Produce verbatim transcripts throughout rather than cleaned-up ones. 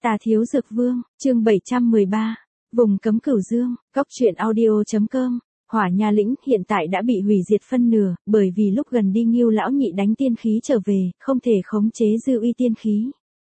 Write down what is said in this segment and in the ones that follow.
Tà Thiếu Dược Vương, chương bảy trăm mười ba, vùng cấm Cửu Dương, góc truyện audio chấm com. Hỏa Nha lĩnh hiện tại đã bị hủy diệt phân nửa, bởi vì lúc gần đi Ngưu lão nhị đánh tiên khí trở về, không thể khống chế dư uy tiên khí.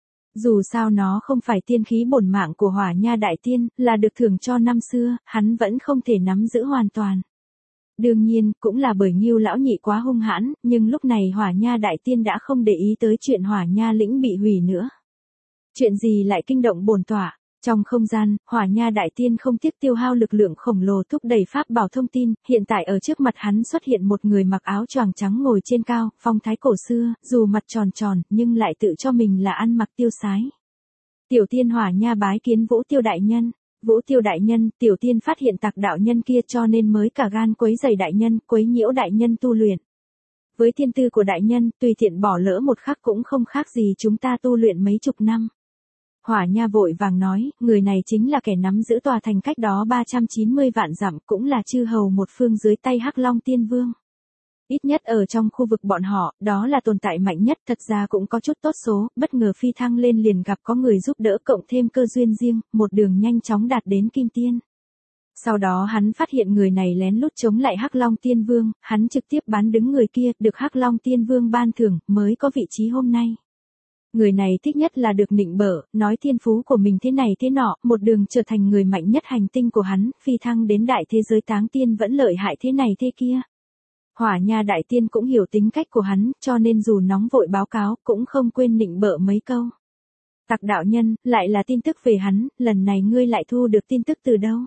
Dù sao nó không phải tiên khí bổn mạng của Hỏa Nha đại tiên, là được thưởng cho năm xưa, hắn vẫn không thể nắm giữ hoàn toàn. Đương nhiên, cũng là bởi Ngưu lão nhị quá hung hãn, nhưng lúc này Hỏa Nha đại tiên đã không để ý tới chuyện Hỏa Nha lĩnh bị hủy nữa. Chuyện gì lại kinh động bổn tọa? Trong không gian, Hỏa Nha đại tiên không tiếc tiêu hao lực lượng khổng lồ thúc đẩy pháp bảo thông tin, hiện tại ở trước mặt hắn xuất hiện một người mặc áo choàng trắng ngồi trên cao, phong thái cổ xưa, dù mặt tròn tròn, nhưng lại tự cho mình là ăn mặc tiêu sái. Tiểu tiên Hỏa Nha bái kiến Vũ Tiêu đại nhân. Vũ Tiêu đại nhân, tiểu tiên phát hiện Tạc đạo nhân kia cho nên mới cả gan quấy rầy đại nhân, quấy nhiễu đại nhân tu luyện. Với thiên tư của đại nhân, tùy tiện bỏ lỡ một khắc cũng không khác gì chúng ta tu luyện mấy chục năm. Hỏa Nha vội vàng nói, người này chính là kẻ nắm giữ tòa thành cách đó ba trăm chín mươi vạn dặm, cũng là chư hầu một phương dưới tay Hắc Long Tiên Vương. Ít nhất ở trong khu vực bọn họ, đó là tồn tại mạnh nhất, thật ra cũng có chút tốt số, bất ngờ phi thăng lên liền gặp có người giúp đỡ cộng thêm cơ duyên riêng, một đường nhanh chóng đạt đến Kim Tiên. Sau đó hắn phát hiện người này lén lút chống lại Hắc Long Tiên Vương, hắn trực tiếp bán đứng người kia, được Hắc Long Tiên Vương ban thưởng, mới có vị trí hôm nay. Người này thích nhất là được nịnh bợ, nói thiên phú của mình thế này thế nọ, một đường trở thành người mạnh nhất hành tinh của hắn, phi thăng đến đại thế giới táng tiên vẫn lợi hại thế này thế kia. Hỏa Nha đại tiên cũng hiểu tính cách của hắn, cho nên dù nóng vội báo cáo, cũng không quên nịnh bợ mấy câu. Tạc đạo nhân, lại là tin tức về hắn, lần này ngươi lại thu được tin tức từ đâu?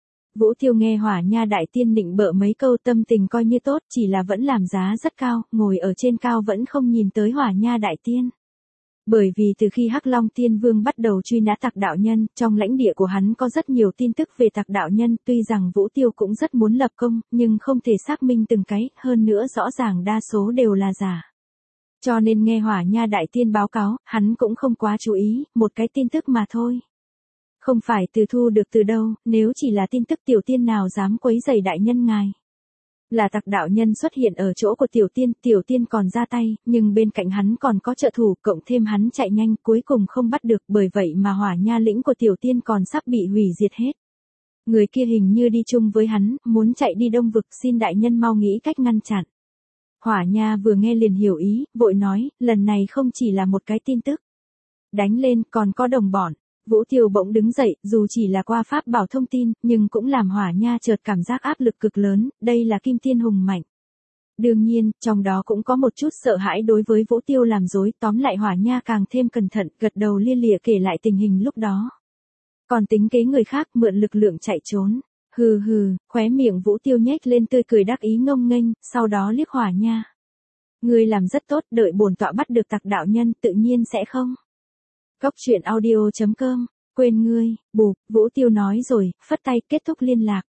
Vũ Tiêu nghe Hỏa Nha đại tiên nịnh bợ mấy câu tâm tình coi như tốt, chỉ là vẫn làm giá rất cao, ngồi ở trên cao vẫn không nhìn tới Hỏa Nha đại tiên. Bởi vì từ khi Hắc Long Tiên Vương bắt đầu truy nã Tạc đạo nhân, trong lãnh địa của hắn có rất nhiều tin tức về Tạc đạo nhân, tuy rằng Vũ Tiêu cũng rất muốn lập công, nhưng không thể xác minh từng cái, hơn nữa rõ ràng đa số đều là giả. Cho nên nghe Hỏa Nha đại tiên báo cáo, hắn cũng không quá chú ý, một cái tin tức mà thôi. Không phải từ thu được từ đâu, nếu chỉ là tin tức tiểu tiên nào dám quấy rầy đại nhân ngài. Là Tạc đạo nhân xuất hiện ở chỗ của tiểu tiên, tiểu tiên còn ra tay, nhưng bên cạnh hắn còn có trợ thủ, cộng thêm hắn chạy nhanh, cuối cùng không bắt được, bởi vậy mà Hỏa Nha lĩnh của tiểu tiên còn sắp bị hủy diệt hết. Người kia hình như đi chung với hắn, muốn chạy đi Đông Vực, xin đại nhân mau nghĩ cách ngăn chặn. Hỏa Nha vừa nghe liền hiểu ý, vội nói, lần này không chỉ là một cái tin tức. Đánh lên, còn có đồng bọn. Vũ Tiêu bỗng đứng dậy, dù chỉ là qua pháp bảo thông tin, nhưng cũng làm Hỏa Nha chợt cảm giác áp lực cực lớn, đây là Kim Tiên hùng mạnh. Đương nhiên, trong đó cũng có một chút sợ hãi đối với Vũ Tiêu làm dối, tóm lại Hỏa Nha càng thêm cẩn thận, gật đầu lia lịa kể lại tình hình lúc đó. Còn tính kế người khác mượn lực lượng chạy trốn. Hừ hừ, khóe miệng Vũ Tiêu nhếch lên tươi cười đắc ý ngông nghênh, sau đó liếc Hỏa Nha. Ngươi làm rất tốt, đợi bổn tọa bắt được Tạc đạo nhân, tự nhiên sẽ không. Góc truyện audio chấm com, quên ngươi, bụp, Vũ Tiêu nói rồi, phất tay kết thúc liên lạc.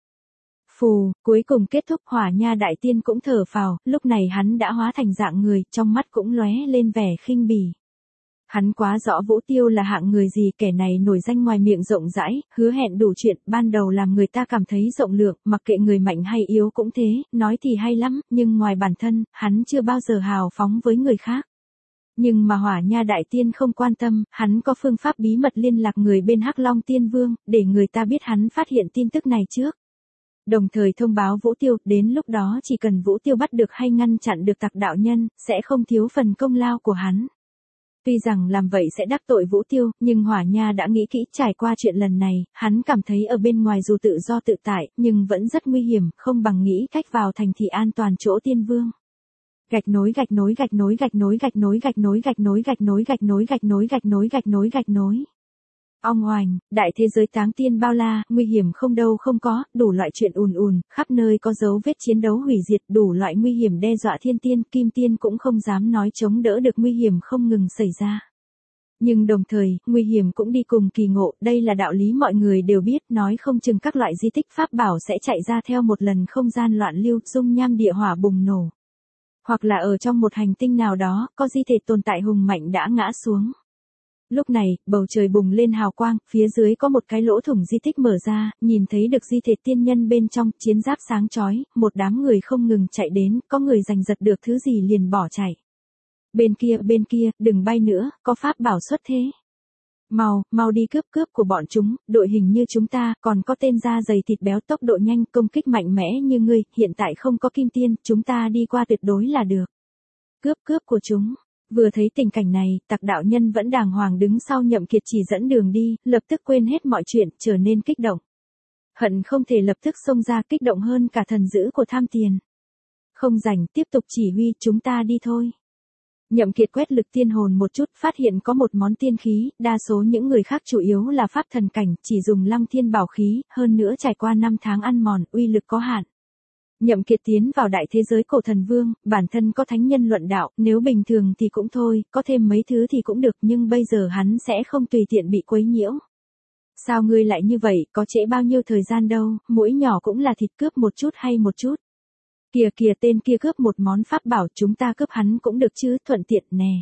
Phù, cuối cùng kết thúc. Hỏa Nha đại tiên cũng thở phào, lúc này hắn đã hóa thành dạng người, trong mắt cũng lóe lên vẻ khinh bỉ. Hắn quá rõ Vũ Tiêu là hạng người gì, kẻ này nổi danh ngoài miệng rộng rãi, hứa hẹn đủ chuyện, ban đầu làm người ta cảm thấy rộng lượng, mặc kệ người mạnh hay yếu cũng thế, nói thì hay lắm, nhưng ngoài bản thân, hắn chưa bao giờ hào phóng với người khác. Nhưng mà Hỏa Nha đại tiên không quan tâm, hắn có phương pháp bí mật liên lạc người bên Hắc Long Tiên Vương, để người ta biết hắn phát hiện tin tức này trước. Đồng thời thông báo Vũ Tiêu, đến lúc đó chỉ cần Vũ Tiêu bắt được hay ngăn chặn được Tạc đạo nhân, sẽ không thiếu phần công lao của hắn. Tuy rằng làm vậy sẽ đắc tội Vũ Tiêu, nhưng Hỏa Nha đã nghĩ kỹ, trải qua chuyện lần này, hắn cảm thấy ở bên ngoài dù tự do tự tại, nhưng vẫn rất nguy hiểm, không bằng nghĩ cách vào thành thị an toàn chỗ Tiên Vương. Gạch nối gạch nối gạch nối gạch nối gạch nối gạch nối gạch nối gạch nối gạch nối gạch nối gạch nối gạch nối gạch nối. Ong oành, đại thế giới táng tiên bao la, nguy hiểm không đâu không có, đủ loại chuyện ùn ùn, khắp nơi có dấu vết chiến đấu hủy diệt, đủ loại nguy hiểm đe dọa thiên tiên, kim tiên cũng không dám nói chống đỡ được nguy hiểm không ngừng xảy ra. Nhưng đồng thời, nguy hiểm cũng đi cùng kỳ ngộ, đây là đạo lý mọi người đều biết, nói không chừng các loại di tích pháp bảo sẽ chạy ra theo một lần không gian loạn lưu, dung nham địa hỏa bùng nổ. Hoặc là ở trong một hành tinh nào đó, có di thể tồn tại hùng mạnh đã ngã xuống. Lúc này, bầu trời bùng lên hào quang, phía dưới có một cái lỗ thủng di tích mở ra, nhìn thấy được di thể tiên nhân bên trong, chiến giáp sáng chói, một đám người không ngừng chạy đến, có người giành giật được thứ gì liền bỏ chạy. Bên kia, bên kia, đừng bay nữa, có pháp bảo xuất thế. Mau, mau đi cướp cướp của bọn chúng, đội hình như chúng ta, còn có tên da dày thịt béo tốc độ nhanh công kích mạnh mẽ như ngươi, hiện tại không có kim tiên, chúng ta đi qua tuyệt đối là được. Cướp cướp của chúng. Vừa thấy tình cảnh này, Tặc đạo nhân vẫn đàng hoàng đứng sau Nhậm Kiệt chỉ dẫn đường đi, lập tức quên hết mọi chuyện, trở nên kích động. Hận không thể lập tức xông ra, kích động hơn cả thần dữ của tham tiền. Không rảnh, tiếp tục chỉ huy, chúng ta đi thôi. Nhậm Kiệt quét lực tiên hồn một chút, phát hiện có một món tiên khí, đa số những người khác chủ yếu là pháp thần cảnh, chỉ dùng Lăng Thiên bảo khí, hơn nữa trải qua năm tháng ăn mòn, uy lực có hạn. Nhậm Kiệt tiến vào đại thế giới cổ thần vương, bản thân có thánh nhân luận đạo, nếu bình thường thì cũng thôi, có thêm mấy thứ thì cũng được, nhưng bây giờ hắn sẽ không tùy tiện bị quấy nhiễu. Sao ngươi lại như vậy, có trễ bao nhiêu thời gian đâu, mũi nhỏ cũng là thịt, cướp một chút hay một chút. Kìa kìa, tên kia cướp một món pháp bảo, chúng ta cướp hắn cũng được chứ, thuận tiện nè.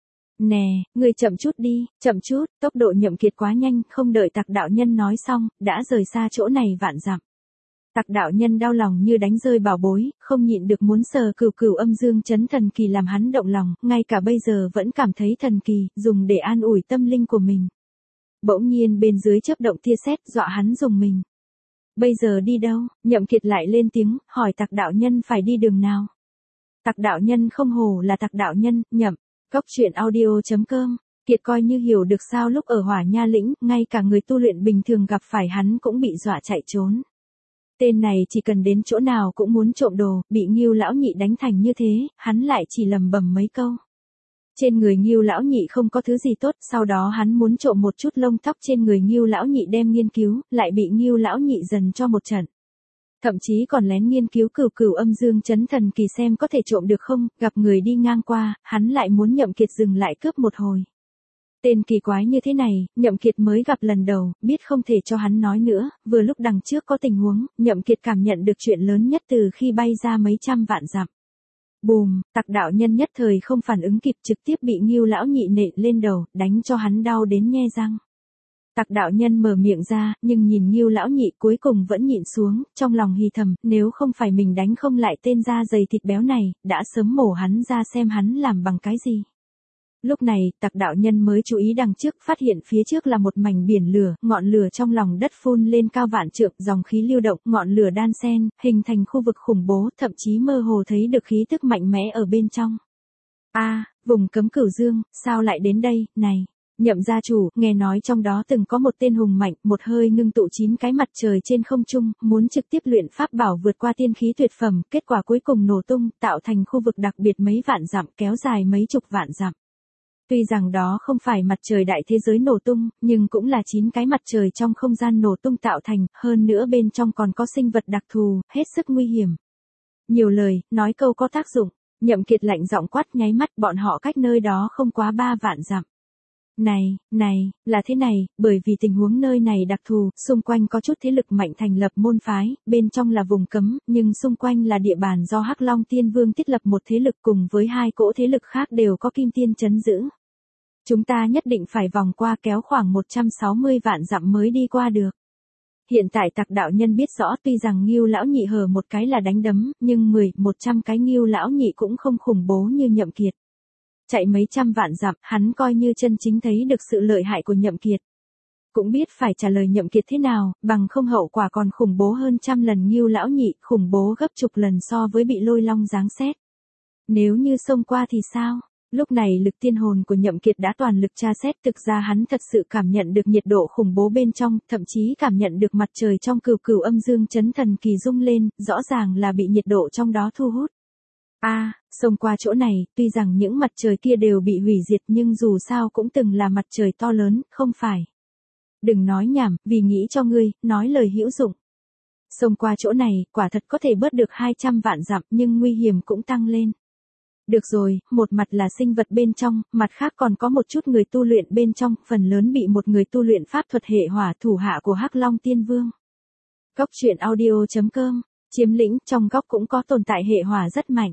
Nè, ngươi chậm chút đi, chậm chút, tốc độ Nhậm Kiệt quá nhanh, không đợi Tặc đạo nhân nói xong, đã rời xa chỗ này vạn dặm. Tặc đạo nhân đau lòng như đánh rơi bảo bối, không nhịn được muốn sờ cửu cửu âm dương chấn thần kỳ làm hắn động lòng, ngay cả bây giờ vẫn cảm thấy thần kỳ, dùng để an ủi tâm linh của mình. Bỗng nhiên bên dưới chớp động tia sét, dọa hắn rùng mình. Bây giờ đi đâu? Nhậm Kiệt lại lên tiếng, hỏi Tặc đạo nhân phải đi đường nào. Tặc đạo nhân không hổ là Tặc đạo nhân, nhậm. Cốc truyện audio chấm com. Kiệt coi như hiểu được sao lúc ở Hỏa Nha Lĩnh, ngay cả người tu luyện bình thường gặp phải hắn cũng bị dọa chạy trốn. Tên này chỉ cần đến chỗ nào cũng muốn trộm đồ, bị Ngưu lão nhị đánh thành như thế, hắn lại chỉ lầm bầm mấy câu. Trên người Ngưu lão nhị không có thứ gì tốt, sau đó hắn muốn trộm một chút lông tóc trên người Ngưu lão nhị đem nghiên cứu, lại bị Ngưu lão nhị dần cho một trận. Thậm chí còn lén nghiên cứu cửu cửu âm dương chấn thần kỳ xem có thể trộm được không, gặp người đi ngang qua, hắn lại muốn Nhậm Kiệt dừng lại cướp một hồi. Tên kỳ quái như thế này, Nhậm Kiệt mới gặp lần đầu, biết không thể cho hắn nói nữa, vừa lúc đằng trước có tình huống, Nhậm Kiệt cảm nhận được chuyện lớn nhất từ khi bay ra mấy trăm vạn dặm. Bùm, Tặc đạo nhân nhất thời không phản ứng kịp, trực tiếp bị Ngưu lão nhị nện lên đầu, đánh cho hắn đau đến nhe răng. Tặc đạo nhân mở miệng ra, nhưng nhìn Ngưu lão nhị cuối cùng vẫn nhịn xuống, trong lòng hì thầm, nếu không phải mình đánh không lại tên da dày thịt béo này, đã sớm mổ hắn ra xem hắn làm bằng cái gì. Lúc này, Tặc đạo nhân mới chú ý đằng trước, phát hiện phía trước là một mảnh biển lửa, ngọn lửa trong lòng đất phun lên cao vạn trượng, dòng khí lưu động, ngọn lửa đan xen, hình thành khu vực khủng bố, thậm chí mơ hồ thấy được khí tức mạnh mẽ ở bên trong. A, à, vùng cấm Cửu Dương, sao lại đến đây, này? Nhậm gia chủ, nghe nói trong đó từng có một tên hùng mạnh, một hơi ngưng tụ chín cái mặt trời trên không trung, muốn trực tiếp luyện pháp bảo vượt qua tiên khí tuyệt phẩm, kết quả cuối cùng nổ tung, tạo thành khu vực đặc biệt mấy vạn dặm, kéo dài mấy chục vạn dặm. Tuy rằng đó không phải mặt trời đại thế giới nổ tung, nhưng cũng là chín cái mặt trời trong không gian nổ tung tạo thành, hơn nữa bên trong còn có sinh vật đặc thù, hết sức nguy hiểm. Nhiều lời, nói câu có tác dụng, Nhậm Kiệt lạnh giọng quát nháy mắt, bọn họ cách nơi đó không quá ba vạn dặm. Này, này, là thế này, bởi vì tình huống nơi này đặc thù, xung quanh có chút thế lực mạnh thành lập môn phái, bên trong là vùng cấm, nhưng xung quanh là địa bàn do Hắc Long Tiên Vương thiết lập một thế lực cùng với hai cỗ thế lực khác đều có kim tiên trấn giữ. Chúng ta nhất định phải vòng qua kéo khoảng một trăm sáu mươi vạn dặm mới đi qua được. Hiện tại Tặc đạo nhân biết rõ tuy rằng Ngưu lão nhị hở một cái là đánh đấm, nhưng mười, một trăm cái Ngưu lão nhị cũng không khủng bố như Nhậm Kiệt. Chạy mấy trăm vạn dặm, hắn coi như chân chính thấy được sự lợi hại của Nhậm Kiệt. Cũng biết phải trả lời Nhậm Kiệt thế nào, bằng không hậu quả còn khủng bố hơn trăm lần Ngưu lão nhị, khủng bố gấp chục lần so với bị lôi long giáng xét. Nếu như xông qua thì sao? Lúc này lực tiên hồn của Nhậm Kiệt đã toàn lực tra xét, thực ra hắn thật sự cảm nhận được nhiệt độ khủng bố bên trong, thậm chí cảm nhận được mặt trời trong cửu cửu âm dương chấn thần kỳ rung lên, rõ ràng là bị nhiệt độ trong đó thu hút. A, à, xông qua chỗ này, tuy rằng những mặt trời kia đều bị hủy diệt nhưng dù sao cũng từng là mặt trời to lớn, không phải. Đừng nói nhảm, vì nghĩ cho ngươi, nói lời hữu dụng. Xông qua chỗ này, quả thật có thể bớt được hai trăm vạn dặm nhưng nguy hiểm cũng tăng lên. Được rồi, một mặt là sinh vật bên trong, mặt khác còn có một chút người tu luyện bên trong, phần lớn bị một người tu luyện pháp thuật hệ hỏa thủ hạ của Hắc Long Tiên Vương. Cốc truyện audio chấm com, chiếm lĩnh, trong góc cũng có tồn tại hệ hỏa rất mạnh.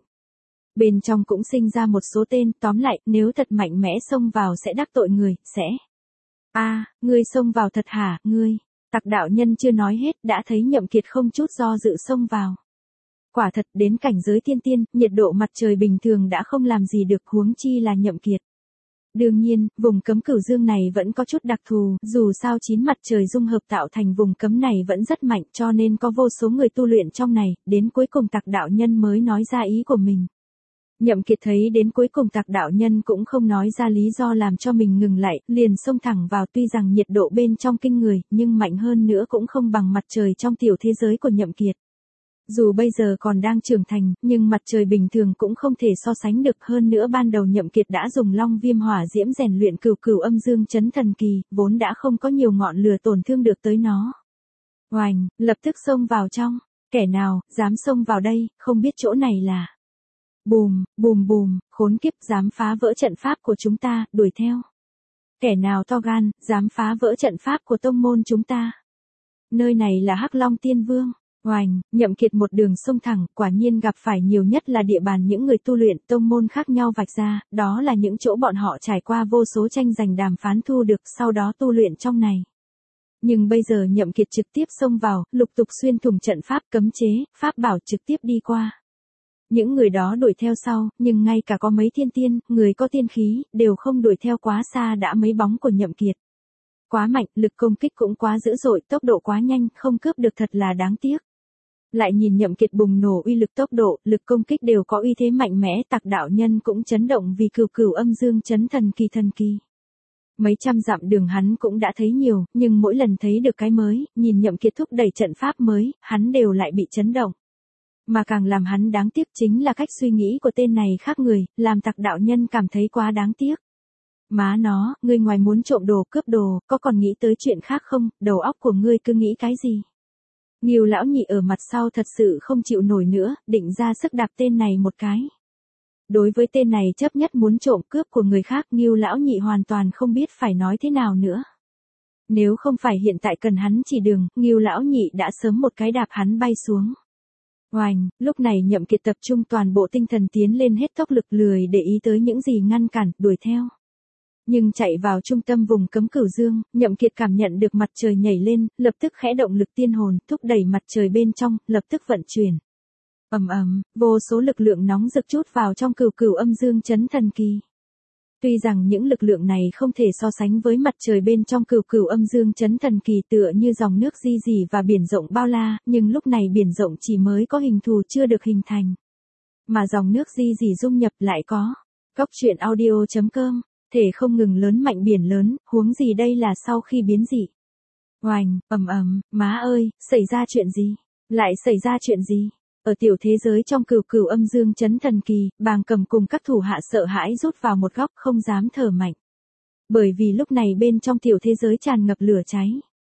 Bên trong cũng sinh ra một số tên, tóm lại, nếu thật mạnh mẽ xông vào sẽ đắc tội người, sẽ. A, à, ngươi xông vào thật hả, ngươi? Tặc đạo nhân chưa nói hết, đã thấy Nhậm Kiệt không chút do dự xông vào. Quả thật đến cảnh giới tiên tiên, nhiệt độ mặt trời bình thường đã không làm gì được, huống chi là Nhậm Kiệt. Đương nhiên, vùng cấm Cửu Dương này vẫn có chút đặc thù, dù sao chín mặt trời dung hợp tạo thành vùng cấm này vẫn rất mạnh, cho nên có vô số người tu luyện trong này, đến cuối cùng Tạc đạo nhân mới nói ra ý của mình. Nhậm Kiệt thấy đến cuối cùng Tạc đạo nhân cũng không nói ra lý do làm cho mình ngừng lại, liền xông thẳng vào, tuy rằng nhiệt độ bên trong kinh người, nhưng mạnh hơn nữa cũng không bằng mặt trời trong tiểu thế giới của Nhậm Kiệt. Dù bây giờ còn đang trưởng thành, nhưng mặt trời bình thường cũng không thể so sánh được, hơn nữa ban đầu Nhậm Kiệt đã dùng Long Viêm Hỏa Diễm rèn luyện Cửu Cửu Âm Dương Chấn Thần Kỳ, vốn đã không có nhiều ngọn lửa tổn thương được tới nó. Oành, lập tức xông vào trong, kẻ nào dám xông vào đây, không biết chỗ này là. Bùm, bùm bùm, khốn kiếp, dám phá vỡ trận pháp của chúng ta, đuổi theo. Kẻ nào to gan, dám phá vỡ trận pháp của tông môn chúng ta. Nơi này là Hắc Long Tiên Vương. Oành, Nhậm Kiệt một đường xông thẳng, quả nhiên gặp phải nhiều nhất là địa bàn những người tu luyện tông môn khác nhau vạch ra, đó là những chỗ bọn họ trải qua vô số tranh giành đàm phán thu được, sau đó tu luyện trong này. Nhưng bây giờ Nhậm Kiệt trực tiếp xông vào, lục tục xuyên thủng trận pháp cấm chế, pháp bảo trực tiếp đi qua. Những người đó đuổi theo sau, nhưng ngay cả có mấy thiên tiên, người có tiên khí, đều không đuổi theo quá xa đã mấy bóng của Nhậm Kiệt. Quá mạnh, lực công kích cũng quá dữ dội, tốc độ quá nhanh, không cướp được thật là đáng tiếc. Lại nhìn Nhậm Kiệt bùng nổ uy lực, tốc độ, lực công kích đều có uy thế mạnh mẽ, Tạc đạo nhân cũng chấn động vì Cửu Cửu Âm Dương Chấn Thần Kỳ thần kỳ. Mấy trăm dặm đường hắn cũng đã thấy nhiều, nhưng mỗi lần thấy được cái mới, nhìn Nhậm Kiệt thúc đẩy trận pháp mới, hắn đều lại bị chấn động. Mà càng làm hắn đáng tiếc chính là cách suy nghĩ của tên này khác người, làm Tạc đạo nhân cảm thấy quá đáng tiếc. Má nó, ngươi ngoài muốn trộm đồ cướp đồ, có còn nghĩ tới chuyện khác không, đầu óc của ngươi cứ nghĩ cái gì? Ngưu lão nhị ở mặt sau thật sự không chịu nổi nữa, định ra sức đạp tên này một cái. Đối với tên này chấp nhất muốn trộm cướp của người khác, Ngưu lão nhị hoàn toàn không biết phải nói thế nào nữa. Nếu không phải hiện tại cần hắn chỉ đường, Ngưu lão nhị đã sớm một cái đạp hắn bay xuống. Oành, lúc này Nhậm Kiệt tập trung toàn bộ tinh thần tiến lên hết tốc lực, lười để ý tới những gì ngăn cản, đuổi theo. Nhưng chạy vào trung tâm vùng cấm Cửu Dương, Nhậm Kiệt cảm nhận được mặt trời nhảy lên, lập tức khẽ động lực tiên hồn, thúc đẩy mặt trời bên trong, lập tức vận chuyển. Ầm ầm, vô số lực lượng nóng rực trút vào trong Cửu Cửu Âm Dương Chấn Thần Kỳ. Tuy rằng những lực lượng này không thể so sánh với mặt trời bên trong Cửu Cửu Âm Dương Chấn Thần Kỳ, tựa như dòng nước di dì và biển rộng bao la, nhưng lúc này biển rộng chỉ mới có hình thù chưa được hình thành. Mà dòng nước di dì dung nhập lại có. Góc truyện audio chấm com, thể không ngừng lớn mạnh biển lớn, huống gì đây là sau khi biến dị. Oành, ầm ầm, má ơi, xảy ra chuyện gì? Lại xảy ra chuyện gì? Ở tiểu thế giới trong Cửu Cửu Âm Dương Chấn Thần Kỳ, Bàng Cầm cùng các thủ hạ sợ hãi rút vào một góc, không dám thở mạnh. Bởi vì lúc này bên trong tiểu thế giới tràn ngập lửa cháy.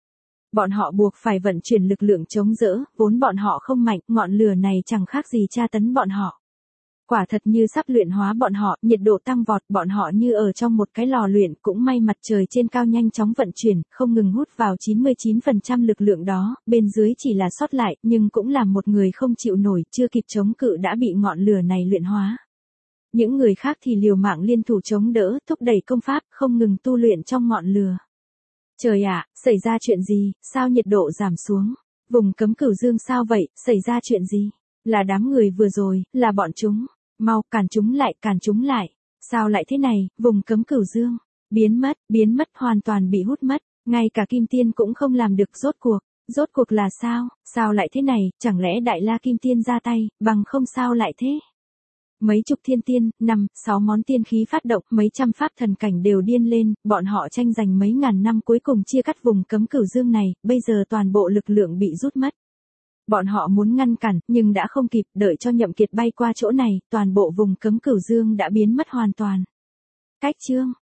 Bọn họ buộc phải vận chuyển lực lượng chống đỡ, vốn bọn họ không mạnh, ngọn lửa này chẳng khác gì tra tấn bọn họ. Quả thật như sắp luyện hóa bọn họ, nhiệt độ tăng vọt, bọn họ như ở trong một cái lò luyện, cũng may mặt trời trên cao nhanh chóng vận chuyển, không ngừng hút vào chín mươi chín phần trăm lực lượng đó, bên dưới chỉ là sót lại, nhưng cũng là một người không chịu nổi, chưa kịp chống cự đã bị ngọn lửa này luyện hóa. Những người khác thì liều mạng liên thủ chống đỡ, thúc đẩy công pháp, không ngừng tu luyện trong ngọn lửa. Trời ạ, xảy ra chuyện gì, sao nhiệt độ giảm xuống? Vùng cấm Cửu Dương sao vậy, xảy ra chuyện gì? Là đám người vừa rồi, là bọn chúng. Mau, cản chúng lại, cản chúng lại. Sao lại thế này, vùng cấm Cửu Dương. Biến mất, biến mất, hoàn toàn bị hút mất. Ngay cả Kim Tiên cũng không làm được, rốt cuộc. Rốt cuộc là sao, sao lại thế này, chẳng lẽ Đại La Kim Tiên ra tay, bằng không sao lại thế? Mấy chục thiên tiên, năm, sáu món tiên khí phát động, mấy trăm pháp thần cảnh đều điên lên, bọn họ tranh giành mấy ngàn năm cuối cùng chia cắt vùng cấm Cửu Dương này, bây giờ toàn bộ lực lượng bị rút mất. Bọn họ muốn ngăn cản, nhưng đã không kịp, đợi cho Nhậm Kiệt bay qua chỗ này, toàn bộ vùng cấm Cửu Dương đã biến mất hoàn toàn. Cách chương